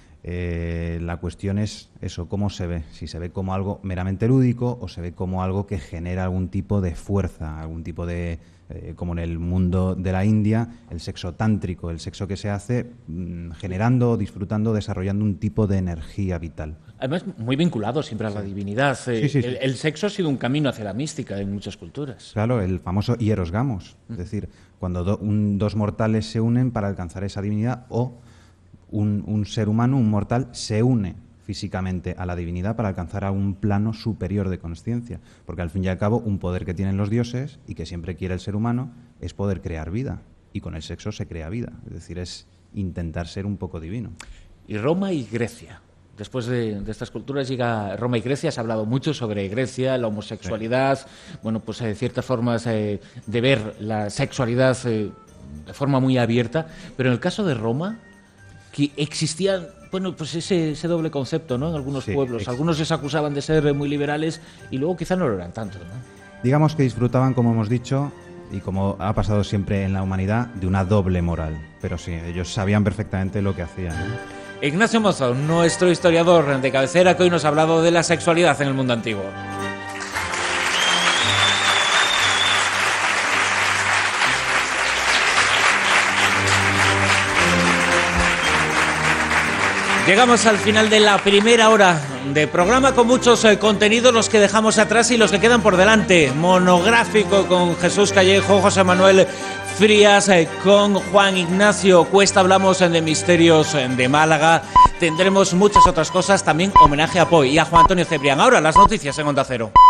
Eh, la cuestión es eso, cómo se ve, si se ve como algo meramente lúdico o se ve como algo que genera algún tipo de fuerza, algún tipo de, eh, como en el mundo de la India, el sexo tántrico, el sexo que se hace mmm, generando, disfrutando, desarrollando un tipo de energía vital. Además, muy vinculado siempre a la divinidad. Eh, sí, sí, sí. El, el sexo ha sido un camino hacia la mística en muchas culturas. Claro, el famoso hieros gamos, mm. es decir, cuando do, un, dos mortales se unen para alcanzar esa divinidad o un, un ser humano, un mortal, se une físicamente a la divinidad para alcanzar a un plano superior de consciencia. Porque al fin y al cabo, un poder que tienen los dioses y que siempre quiere el ser humano es poder crear vida. Y con el sexo se crea vida. Es decir, es intentar ser un poco divino. Y Roma y Grecia. Después de, de estas culturas llega Roma y Grecia. Se ha hablado mucho sobre Grecia, la homosexualidad, sí. bueno, pues eh, ciertas formas eh, de ver la sexualidad eh, de forma muy abierta. Pero en el caso de Roma, que existía, bueno, pues ese, ese doble concepto, ¿no? En algunos sí, pueblos. Ex- Algunos les acusaban de ser muy liberales y luego quizá no lo eran tanto, ¿no? Digamos que disfrutaban, como hemos dicho, y como ha pasado siempre en la humanidad, de una doble moral. Pero sí, ellos sabían perfectamente lo que hacían, ¿no? Ignacio Mozo, nuestro historiador de cabecera, que hoy nos ha hablado de la sexualidad en el mundo antiguo. Llegamos al final de la primera hora de programa con muchos eh, contenidos, los que dejamos atrás y los que quedan por delante. Monográfico con Jesús Callejo, José Manuel Frías, eh, con Juan Ignacio Cuesta, hablamos eh, de misterios eh, de Málaga. Tendremos muchas otras cosas, también homenaje a Poi y a Juan Antonio Cebrián. Ahora las noticias en Onda Cero.